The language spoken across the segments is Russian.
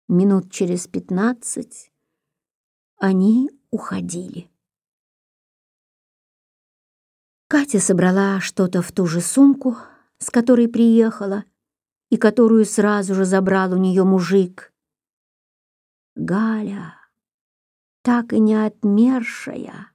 Минут через 15 они уходили. Катя собрала что-то в ту же сумку, с которой приехала, и которую сразу же забрал у нее мужик. Галя, так и не отмершая,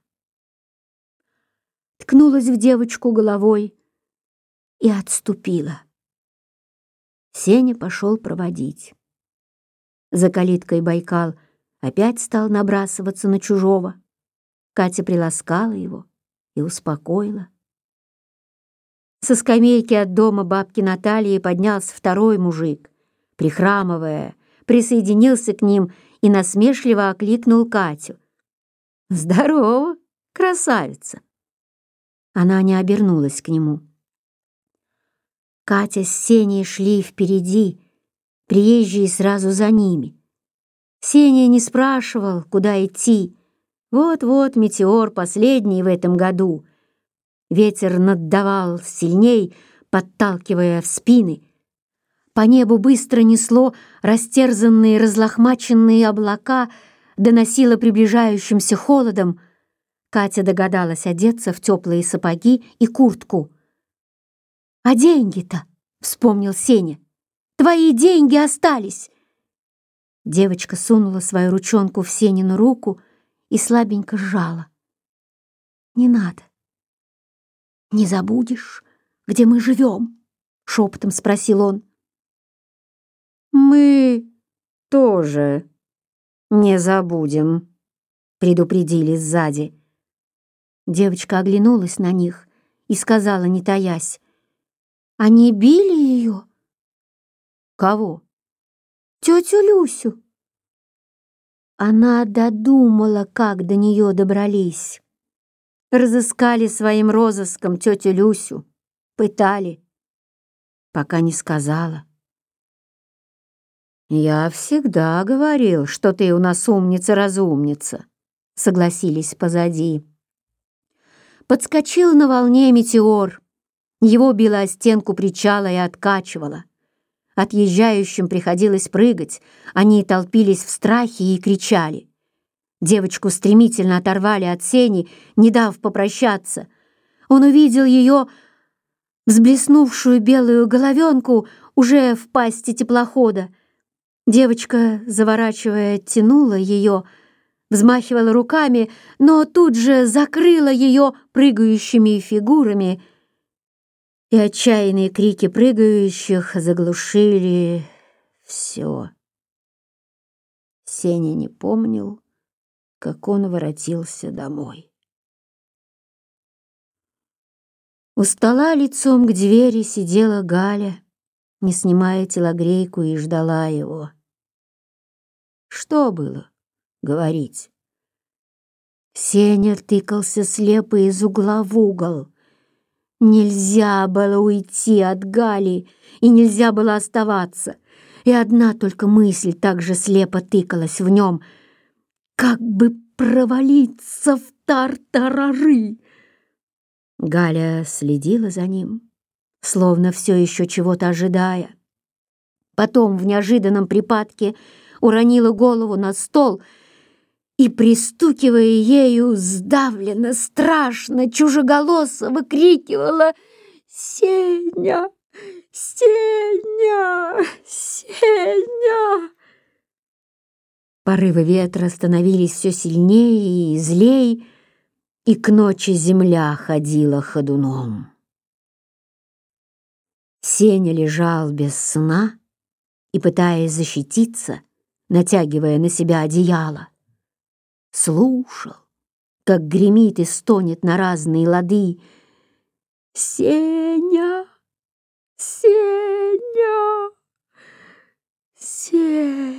ткнулась в девочку головой и отступила. Сеня пошел проводить. За калиткой Байкал опять стал набрасываться на чужого. Катя приласкала его и успокоила. Со скамейки от дома бабки Натальи поднялся второй мужик, прихрамывая, присоединился к ним и насмешливо окликнул Катю. «Здорово, красавица!» Она не обернулась к нему. Катя с Сеней шли впереди, приезжие сразу за ними. Сеня не спрашивал, куда идти. Вот-вот метеор последний в этом году. Ветер наддавал сильней, подталкивая в спины. По небу быстро несло растерзанные, разлохмаченные облака, доносило приближающимся холодом. Катя догадалась одеться в теплые сапоги и куртку. «А деньги-то?» — вспомнил Сеня. «Твои деньги остались!» Девочка сунула свою ручонку в Сенину руку и слабенько сжала. «Не надо. Не забудешь, где мы живем?» — шепотом спросил он. «Мы тоже не забудем», — предупредили сзади. Девочка оглянулась на них и сказала, не таясь: «Они били ее?» «Кого?» «Тетю Люсю». Она додумала, как до нее добрались. Разыскали своим розыском тетю Люсю, пытали, пока не сказала. «Я всегда говорил, что ты у нас умница-разумница», — согласились позади. Подскочил на волне метеор. Его било о стенку причала и откачивало. Отъезжающим приходилось прыгать, они толпились в страхе и кричали. Девочку стремительно оторвали от Сени, не дав попрощаться. Он увидел ее, взблеснувшую белую головенку, уже в пасти теплохода. Девочка, заворачивая, тянула ее, взмахивала руками, но тут же закрыла ее прыгающими фигурами, и отчаянные крики прыгающих заглушили все. Сеня не помнил, как он воротился домой. У стола лицом к двери сидела Галя, не снимая телогрейку, и ждала его. Что было говорить? Сеня тыкался слепо из угла в угол. Нельзя было уйти от Гали, и нельзя было оставаться. И одна только мысль так же слепо тыкалась в нем: как бы провалиться в тартарары. Галя следила за ним, словно все еще чего-то ожидая. Потом в неожиданном припадке уронила голову на стол и, пристукивая ею, сдавленно, страшно, чужеголосо выкрикивала: «Сеня! Сеня! Сеня!» Порывы ветра становились все сильнее и злей, и к ночи земля ходила ходуном. Сеня лежал без сна и, пытаясь защититься, натягивая на себя одеяло, слушал, как гремит и стонет на разные лады: «Сеня! Сеня! Сеня!»